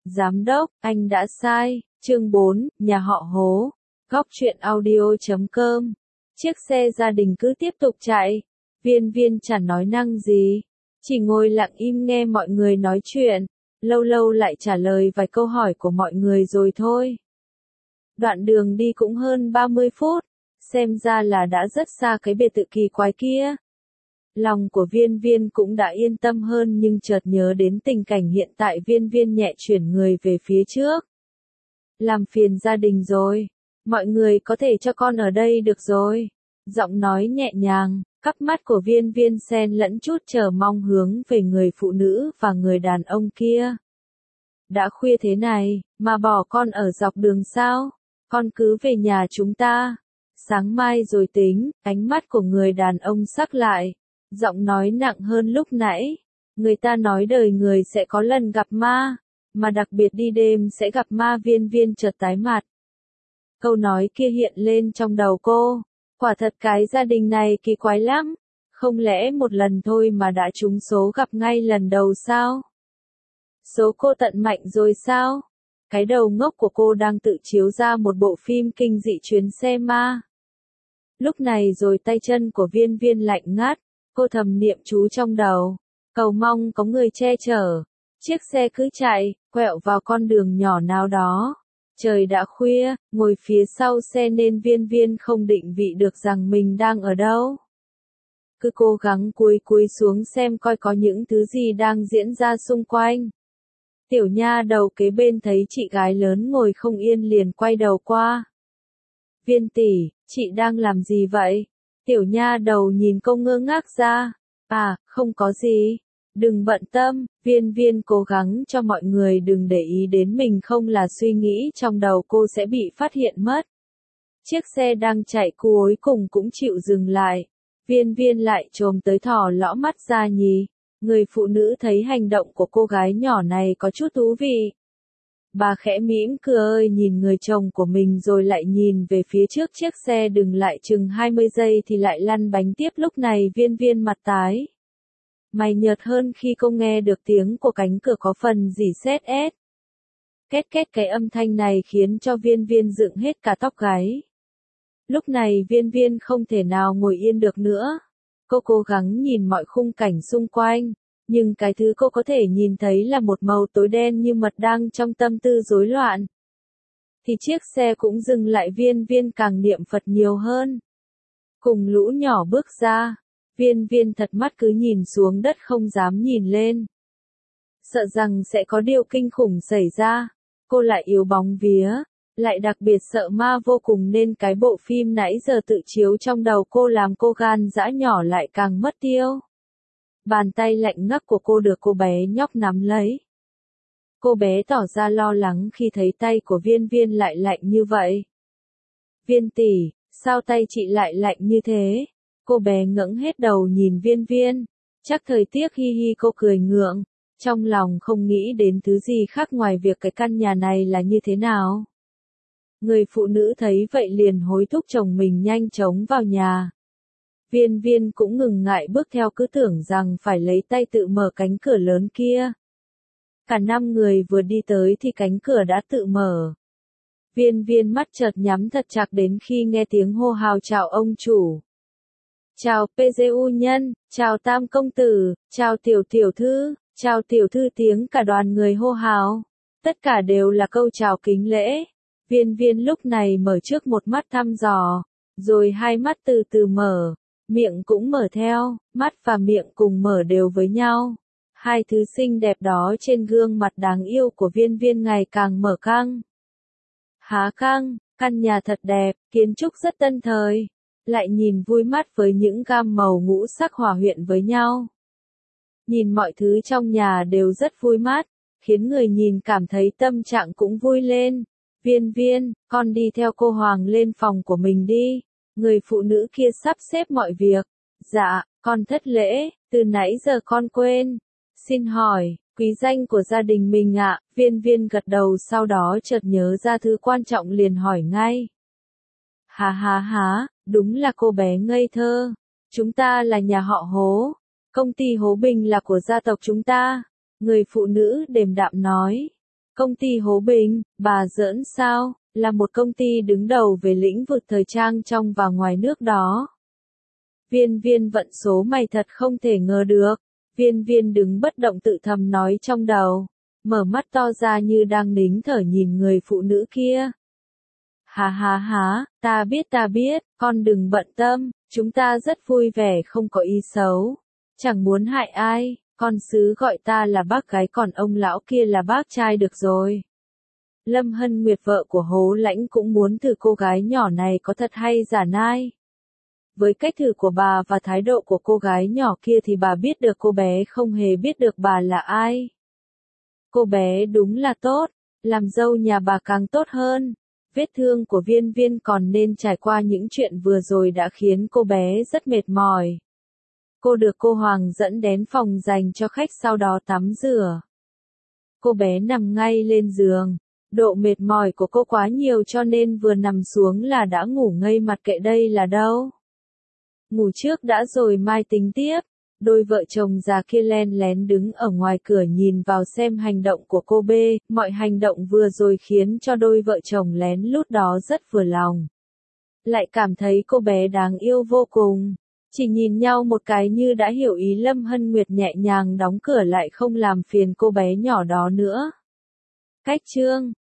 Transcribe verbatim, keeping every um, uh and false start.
Giám đốc, anh đã sai. Chương bốn, nhà họ Hố. Góc truyện audio chấm com. Chiếc xe gia đình cứ tiếp tục chạy. Viên Viên chẳng nói năng gì, chỉ ngồi lặng im nghe mọi người nói chuyện, lâu lâu lại trả lời vài câu hỏi của mọi người rồi thôi. Đoạn đường đi cũng hơn ba mươi phút, xem ra là đã rất xa cái biệt thự kỳ quái kia. Lòng của Viên Viên cũng đã yên tâm hơn, nhưng chợt nhớ đến tình cảnh hiện tại, Viên Viên nhẹ chuyển người về phía trước. Làm phiền gia đình rồi, mọi người có thể cho con ở đây được rồi. Giọng nói nhẹ nhàng, cặp mắt của Viên Viên xen lẫn chút chờ mong hướng về người phụ nữ và người đàn ông kia. Đã khuya thế này, mà bỏ con ở dọc đường sao? Con cứ về nhà chúng ta. Sáng mai rồi tính. Ánh mắt của người đàn ông sắc lại, giọng nói nặng hơn lúc nãy. Người ta nói đời người sẽ có lần gặp ma, mà đặc biệt đi đêm sẽ gặp ma. Viên Viên chợt tái mặt. Câu nói kia hiện lên trong đầu cô. Quả thật cái gia đình này kỳ quái lắm. Không lẽ một lần thôi mà đã trúng số gặp ngay lần đầu sao? Số cô tận mạnh rồi sao? Cái đầu ngốc của cô đang tự chiếu ra một bộ phim kinh dị chuyến xe ma. Lúc này rồi tay chân của Viên Viên lạnh ngắt, cô thầm niệm chú trong đầu, cầu mong có người che chở. Chiếc xe cứ chạy, quẹo vào con đường nhỏ nào đó. Trời đã khuya, ngồi phía sau xe nên Viên Viên không định vị được rằng mình đang ở đâu. Cứ cố gắng cúi cúi xuống xem coi có những thứ gì đang diễn ra xung quanh. Tiểu nha đầu kế bên thấy chị gái lớn ngồi không yên liền quay đầu qua. Viên tỷ, chị đang làm gì vậy? Tiểu nha đầu nhìn cô ngơ ngác ra. À, không có gì. Đừng bận tâm. Viên Viên cố gắng cho mọi người đừng để ý đến mình, không là suy nghĩ trong đầu cô sẽ bị phát hiện mất. Chiếc xe đang chạy cuối cùng cũng chịu dừng lại. Viên Viên lại chồm tới thò lõ mắt ra nhì. Người phụ nữ thấy hành động của cô gái nhỏ này có chút thú vị. Bà khẽ mỉm cười nhìn người chồng của mình rồi lại nhìn về phía trước. Chiếc xe dừng lại chừng hai mươi giây thì lại lăn bánh tiếp. Lúc này Viên Viên mặt tái mày nhợt hơn khi cô nghe được tiếng của cánh cửa có phần rỉ sét ét. Két két, cái âm thanh này khiến cho Viên Viên dựng hết cả tóc gáy. Lúc này Viên Viên không thể nào ngồi yên được nữa. Cô cố gắng nhìn mọi khung cảnh xung quanh, nhưng cái thứ cô có thể nhìn thấy là một màu tối đen như mật đang trong tâm tư rối loạn. Thì chiếc xe cũng dừng lại. Viên Viên càng niệm Phật nhiều hơn. Cùng lũ nhỏ bước ra. Viên Viên thật mắt cứ nhìn xuống đất không dám nhìn lên. Sợ rằng sẽ có điều kinh khủng xảy ra. Cô lại yếu bóng vía, lại đặc biệt sợ ma vô cùng, nên cái bộ phim nãy giờ tự chiếu trong đầu cô làm cô gan dã nhỏ lại càng mất tiêu. Bàn tay lạnh ngắt của cô được cô bé nhóc nắm lấy. Cô bé tỏ ra lo lắng khi thấy tay của Viên Viên lại lạnh như vậy. Viên tỷ, sao tay chị lại lạnh như thế? Cô bé ngẩng hết đầu nhìn Viên Viên. Chắc thời tiết, hi hi, cô cười ngượng. Trong lòng không nghĩ đến thứ gì khác ngoài việc cái căn nhà này là như thế nào. Người phụ nữ thấy vậy liền hối thúc chồng mình nhanh chóng vào nhà. Viên Viên cũng ngừng ngại bước theo, cứ tưởng rằng phải lấy tay tự mở cánh cửa lớn kia. Cả năm người vừa đi tới thì cánh cửa đã tự mở. Viên Viên mắt chợt nhắm thật chặt đến khi nghe tiếng hô hào chào ông chủ. Chào pê giê u nhân, chào Tam công tử, chào tiểu tiểu thư, chào tiểu thư, tiếng cả đoàn người hô hào. Tất cả đều là câu chào kính lễ. Viên Viên lúc này mở trước một mắt thăm dò, rồi hai mắt từ từ mở, miệng cũng mở theo, mắt và miệng cùng mở đều với nhau. Hai thứ xinh đẹp đó trên gương mặt đáng yêu của Viên Viên ngày càng mở căng. Há căng, căn nhà thật đẹp, kiến trúc rất tân thời, lại nhìn vui mắt với những gam màu ngũ sắc hòa quyện với nhau. Nhìn mọi thứ trong nhà đều rất vui mắt, khiến người nhìn cảm thấy tâm trạng cũng vui lên. Viên Viên, con đi theo cô Hoàng lên phòng của mình đi. Người phụ nữ kia sắp xếp mọi việc. Dạ, con thất lễ, từ nãy giờ con quên. Xin hỏi, quý danh của gia đình mình ạ? Viên Viên gật đầu, sau đó chợt nhớ ra thứ quan trọng liền hỏi ngay. Hà hà hà, đúng là cô bé ngây thơ. Chúng ta là nhà họ Hố. Công ty Hố Bình là của gia tộc chúng ta. Người phụ nữ điềm đạm nói. Công ty Hố Bình, bà giỡn sao, là một công ty đứng đầu về lĩnh vực thời trang trong và ngoài nước đó. Viên viên vận số mày thật không thể ngờ được. Viên viên đứng bất động tự thầm nói trong đầu, mở mắt to ra như đang nín thở nhìn người phụ nữ kia. Hà hà hà, ta biết ta biết, con đừng bận tâm, chúng ta rất vui vẻ không có ý xấu. Chẳng muốn hại ai, con xứ gọi ta là bác gái còn ông lão kia là bác trai được rồi. Lâm Hân Nguyệt vợ của Hố Lãnh cũng muốn thử cô gái nhỏ này có thật hay giả nai. Với cách thử của bà và thái độ của cô gái nhỏ kia thì bà biết được cô bé không hề biết được bà là ai. Cô bé đúng là tốt, làm dâu nhà bà càng tốt hơn. Vết thương của viên viên còn nên trải qua những chuyện vừa rồi đã khiến cô bé rất mệt mỏi. Cô được cô Hoàng dẫn đến phòng dành cho khách sau đó tắm rửa. Cô bé nằm ngay lên giường. Độ mệt mỏi của cô quá nhiều cho nên vừa nằm xuống là đã ngủ ngây mặt kệ đây là đâu. Ngủ trước đã rồi mai tính tiếp. Đôi vợ chồng già kia len lén đứng ở ngoài cửa nhìn vào xem hành động của cô B, mọi hành động vừa rồi khiến cho đôi vợ chồng lén lút đó rất vừa lòng. Lại cảm thấy cô bé đáng yêu vô cùng. Chỉ nhìn nhau một cái như đã hiểu ý Lâm Hân Nguyệt nhẹ nhàng đóng cửa lại không làm phiền cô bé nhỏ đó nữa. Cách chương